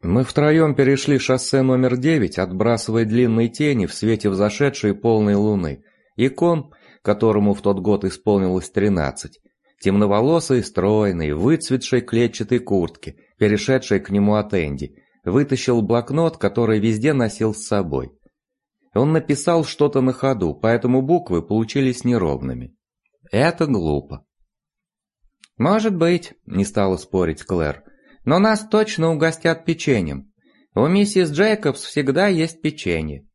Мы втроем перешли шоссе номер 9, отбрасывая длинные тени в свете взошедшей полной луны, и Кон, которому в тот год исполнилось 13, темноволосый, стройный, в выцветшей клетчатой куртке, перешедшей к нему от Энди, вытащил блокнот, который везде носил с собой. Он написал что-то на ходу, поэтому буквы получились неровными. Это глупо. «Может быть», — не стала спорить Клэр, — «но нас точно угостят печеньем. У миссис Джейкобс всегда есть печенье».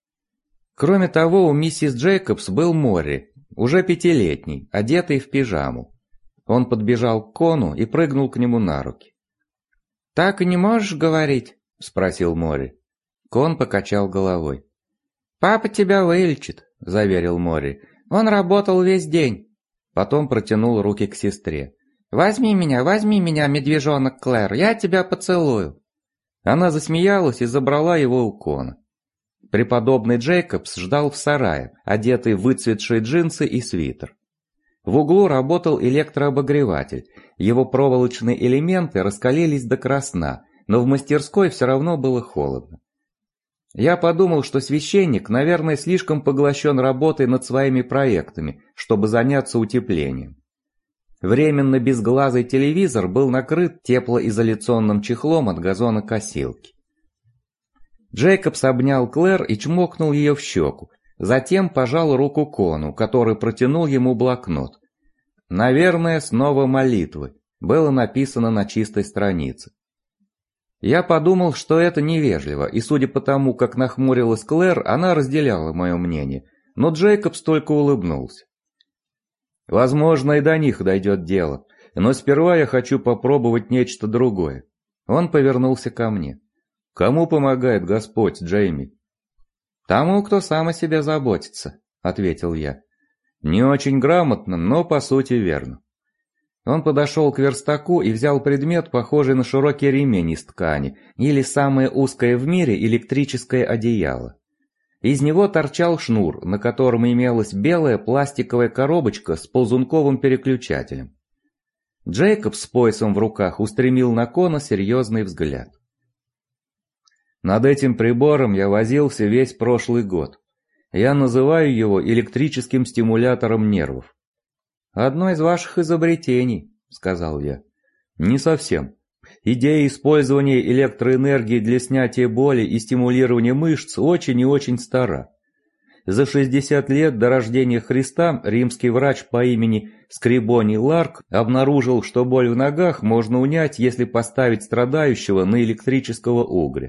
Кроме того, у миссис Джейкобс был Морри, уже 5-летний, одетый в пижаму. Он подбежал к Кону и прыгнул к нему на руки. «Так и не можешь говорить?» — спросил Морри. Кон покачал головой. «Папа тебя вылечит», — заверил Морри. «Он работал весь день». Потом протянул руки к сестре. Возьми меня, медвежонок Клэр, я тебя поцелую». Она засмеялась и забрала его у Кона. Преподобный Джейкобс ждал в сарае, одетый в выцветшие джинсы и свитер. В углу работал электрообогреватель, его проволочные элементы раскалились до красна, но в мастерской все равно было холодно. Я подумал, что священник, наверное, слишком поглощен работой над своими проектами, чтобы заняться утеплением. Временно безглазый телевизор был накрыт теплоизоляционным чехлом от газонокосилки. Джейкобс обнял Клэр и чмокнул ее в щеку, затем пожал руку Кону, который протянул ему блокнот. «Наверное, снова молитвы», было написано на чистой странице. Я подумал, что это невежливо, и судя по тому, как нахмурилась Клэр, она разделяла мое мнение, но Джейкобс только улыбнулся. «Возможно, и до них дойдет дело, но сперва я хочу попробовать нечто другое». Он повернулся ко мне. «Кому помогает Господь, Джейми?» «Тому, кто сам о себе заботится», — ответил я. «Не очень грамотно, но по сути верно». Он подошел к верстаку и взял предмет, похожий на широкий ремень из ткани, или самое узкое в мире электрическое одеяло. Из него торчал шнур, на котором имелась белая пластиковая коробочка с ползунковым переключателем. Джейкоб с поясом в руках устремил на Кона серьезный взгляд. «Над этим прибором я возился весь прошлый год. Я называю его электрическим стимулятором нервов». «Одно из ваших изобретений», — сказал я. «Не совсем. Идея использования электроэнергии для снятия боли и стимулирования мышц очень и очень стара. За 60 лет до рождения Христа римский врач по имени Скрибоний Ларк обнаружил, что боль в ногах можно унять, если поставить страдающего на электрического угря».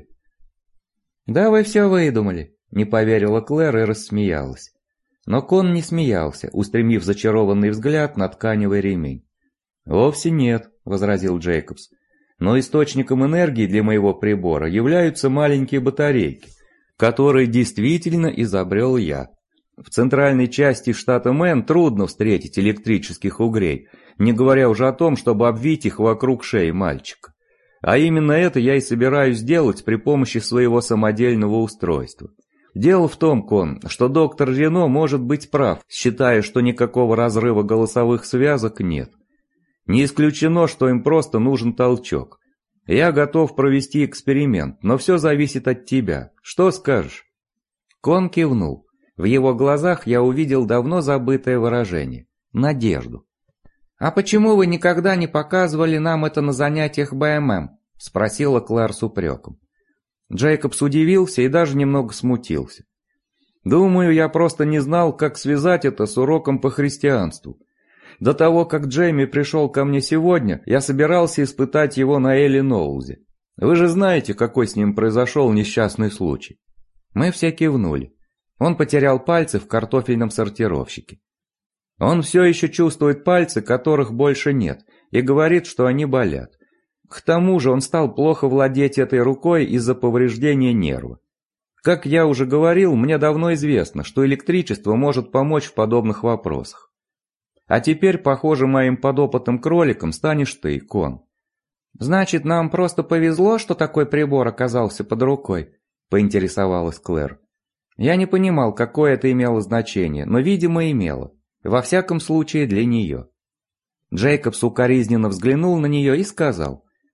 «Да вы все выдумали», — не поверила Клэр и рассмеялась. Но Кон не смеялся, устремив зачарованный взгляд на тканевый ремень. «Вовсе нет», — возразил Джейкобс. «Но источником энергии для моего прибора являются маленькие батарейки, которые действительно изобрел я. В центральной части штата Мэн трудно встретить электрических угрей, не говоря уже о том, чтобы обвить их вокруг шеи мальчика. А именно это я и собираюсь сделать при помощи своего самодельного устройства. Дело в том, Кон, что доктор Рено может быть прав, считая, что никакого разрыва голосовых связок нет. Не исключено, что им просто нужен толчок. Я готов провести эксперимент, но все зависит от тебя. Что скажешь?» Кон кивнул. В его глазах я увидел давно забытое выражение – надежду. «А почему вы никогда не показывали нам это на занятиях БММ?» – спросила Клэр с упреком. Джейкобс удивился и даже немного смутился. «Думаю, я просто не знал, как связать это с уроком по христианству. До того, как Джейми пришел ко мне сегодня, я собирался испытать его на Элли Ноулзе. Вы же знаете, какой с ним произошел несчастный случай». Мы все кивнули. Он потерял пальцы в картофельном сортировщике. Он все еще чувствует пальцы, которых больше нет, и говорит, что они болят. К тому же он стал плохо владеть этой рукой из-за повреждения нерва. Как я уже говорил, мне давно известно, что электричество может помочь в подобных вопросах. А теперь, похоже, моим подопытным кроликом станешь ты, Кон. «Значит, нам просто повезло, что такой прибор оказался под рукой?» – поинтересовалась Клэр. Я не понимал, какое это имело значение, но, видимо, имело. Во всяком случае, для нее. Джейкобс укоризненно взглянул на нее и сказал: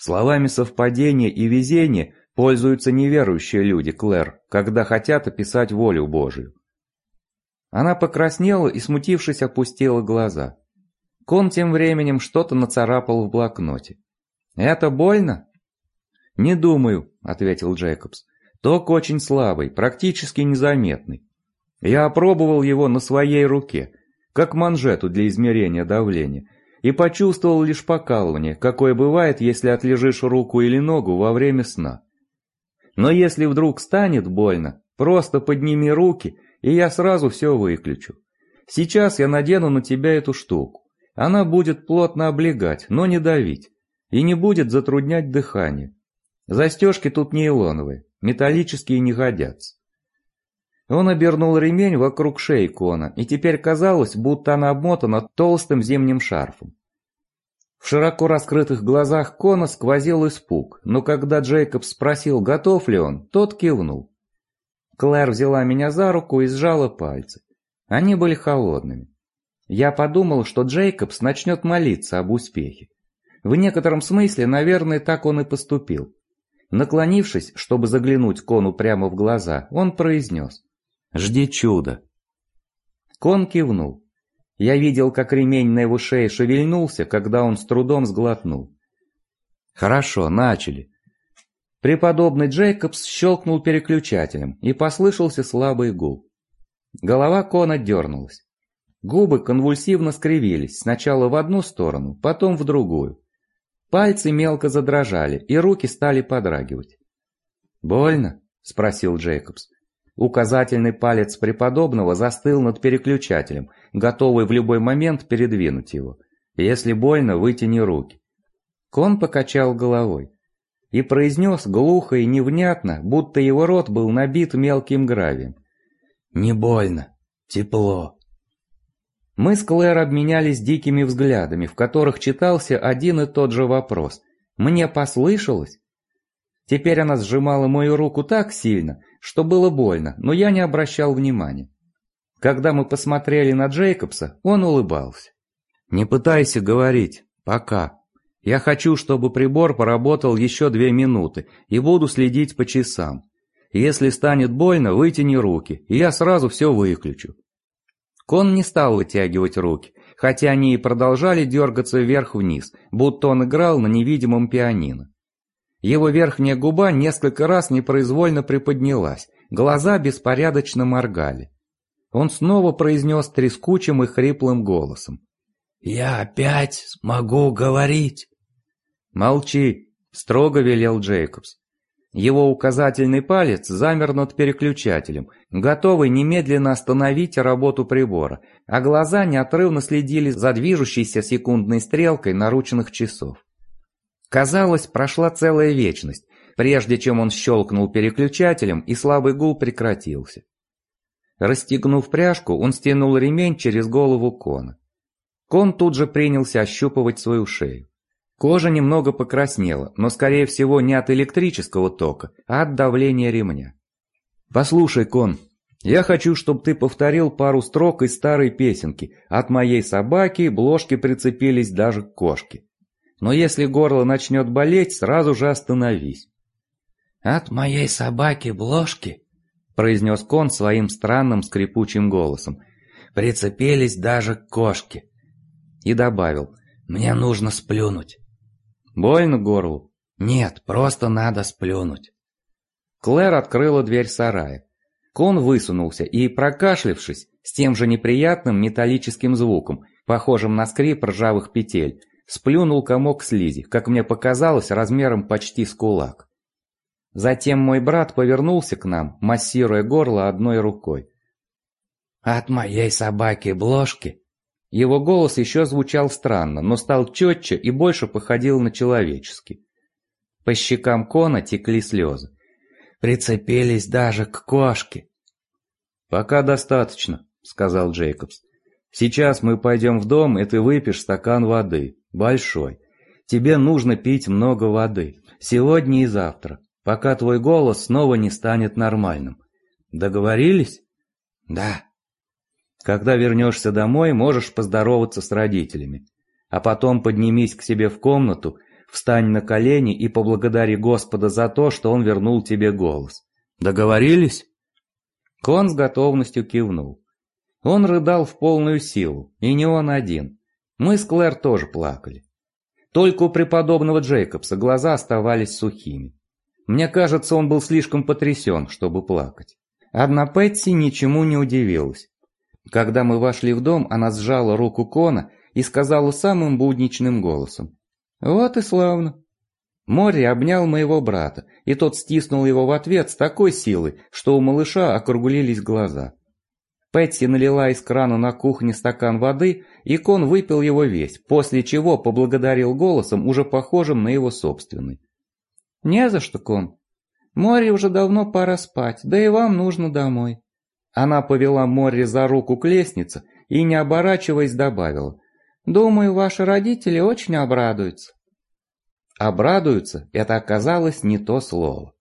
Словами совпадения и везения пользуются неверующие люди, Клэр, когда хотят описать волю Божию. Она покраснела и, смутившись, опустила глаза. Кон тем временем что-то нацарапал в блокноте. «Это больно?» «Не думаю», — ответил Джейкобс. «Ток очень слабый, практически незаметный. Я опробовал его на своей руке, как манжету для измерения давления, и почувствовал лишь покалывание, какое бывает, если отлежишь руку или ногу во время сна. Но если вдруг станет больно, просто подними руки, и я сразу все выключу. Сейчас я надену на тебя эту штуку. Она будет плотно облегать, но не давить, и не будет затруднять дыхание. Застежки тут нейлоновые, металлические не годятся». Он обернул ремень вокруг шеи Кона, и теперь казалось, будто она обмотана толстым зимним шарфом. В широко раскрытых глазах Кона сквозил испуг, но когда Джейкобс спросил, готов ли он, тот кивнул. Клэр взяла меня за руку и сжала пальцы. Они были холодными. Я подумал, что Джейкобс начнет молиться об успехе. В некотором смысле, наверное, так он и поступил. Наклонившись, чтобы заглянуть Кону прямо в глаза, он произнес: «Жди чуда». Кон кивнул. Я видел, как ремень на его шее шевельнулся, когда он с трудом сглотнул. «Хорошо, начали». Преподобный Джейкобс щелкнул переключателем, и послышался слабый гул. Голова Кона дернулась. Губы конвульсивно скривились, сначала в одну сторону, потом в другую. Пальцы мелко задрожали, и руки стали подрагивать. «Больно?» – спросил Джейкобс. Указательный палец преподобного застыл над переключателем, готовый в любой момент передвинуть его. «Если больно, вытяни руки». Кон покачал головой и произнес глухо и невнятно, будто его рот был набит мелким гравием: «Не больно, тепло». Мы с Клэр обменялись дикими взглядами, в которых читался один и тот же вопрос. Мне послышалось? Теперь она сжимала мою руку так сильно, что было больно, но я не обращал внимания. Когда мы посмотрели на Джейкобса, он улыбался. «Не пытайся говорить. Пока. Я хочу, чтобы прибор поработал еще 2 минуты, и буду следить по часам. Если станет больно, вытяни руки, и я сразу все выключу». Кон не стал вытягивать руки, хотя они и продолжали дергаться вверх-вниз, будто он играл на невидимом пианино. Его верхняя губа несколько раз непроизвольно приподнялась, глаза беспорядочно моргали. Он снова произнес трескучим и хриплым голосом: «Я опять смогу говорить». «Молчи», — строго велел Джейкобс. Его указательный палец замер над переключателем, готовый немедленно остановить работу прибора, а глаза неотрывно следили за движущейся секундной стрелкой наручных часов. Казалось, прошла целая вечность, прежде чем он щелкнул переключателем, и слабый гул прекратился. Расстегнув пряжку, он стянул ремень через голову Кона. Кон тут же принялся ощупывать свою шею. Кожа немного покраснела, но, скорее всего, не от электрического тока, а от давления ремня. «Послушай, Кон, я хочу, чтобы ты повторил пару строк из старой песенки. От моей собаки бложки прицепились даже к кошке. Но если горло начнет болеть, сразу же остановись». «От моей собаки бложки», — произнес Кон своим странным скрипучим голосом, — «прицепились даже к кошке». И добавил: «Мне нужно сплюнуть». «Больно горлу?» «Нет, просто надо сплюнуть». Клэр открыла дверь сарая. Кон высунулся и, прокашлявшись, с тем же неприятным металлическим звуком, похожим на скрип ржавых петель, сплюнул комок слизи, как мне показалось, размером почти с кулак. Затем мой брат повернулся к нам, массируя горло одной рукой. «От моей собаки бложки». Его голос еще звучал странно, но стал четче и больше походил на человеческий. По щекам Кона текли слезы. «Прицепились даже к кошке». «Пока достаточно», — сказал Джейкобс. «Сейчас мы пойдем в дом, и ты выпьешь стакан воды. Большой. Тебе нужно пить много воды. Сегодня и завтра, пока твой голос снова не станет нормальным. Договорились?» «Да». «Когда вернешься домой, можешь поздороваться с родителями. А потом поднимись к себе в комнату, Встань на колени и поблагодари Господа за то, что Он вернул тебе голос. Договорились?» Кон с готовностью кивнул. Он рыдал в полную силу, и не он один. Мы с Клэр тоже плакали. Только у преподобного Джейкобса глаза оставались сухими. Мне кажется, он был слишком потрясен, чтобы плакать. Одна Пэтси ничему не удивилась. Когда мы вошли в дом, она сжала руку Кона и сказала самым будничным голосом: «Вот и славно». Морри обнял моего брата, и тот стиснул его в ответ с такой силой, что у малыша округлились глаза. Пэтси налила из крана на кухне стакан воды, и Кон выпил его весь, после чего поблагодарил голосом, уже похожим на его собственный. «Не за что, Кон. Морри уже давно пора спать, да и вам нужно домой». Она повела Морри за руку к лестнице и, не оборачиваясь, добавила: «Думаю, ваши родители очень обрадуются». Обрадуются — это оказалось не то слово.